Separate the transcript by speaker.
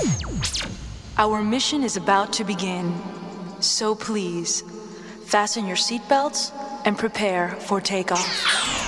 Speaker 1: Our mission is about to begin, so please, fasten your seatbelts and prepare for takeoff.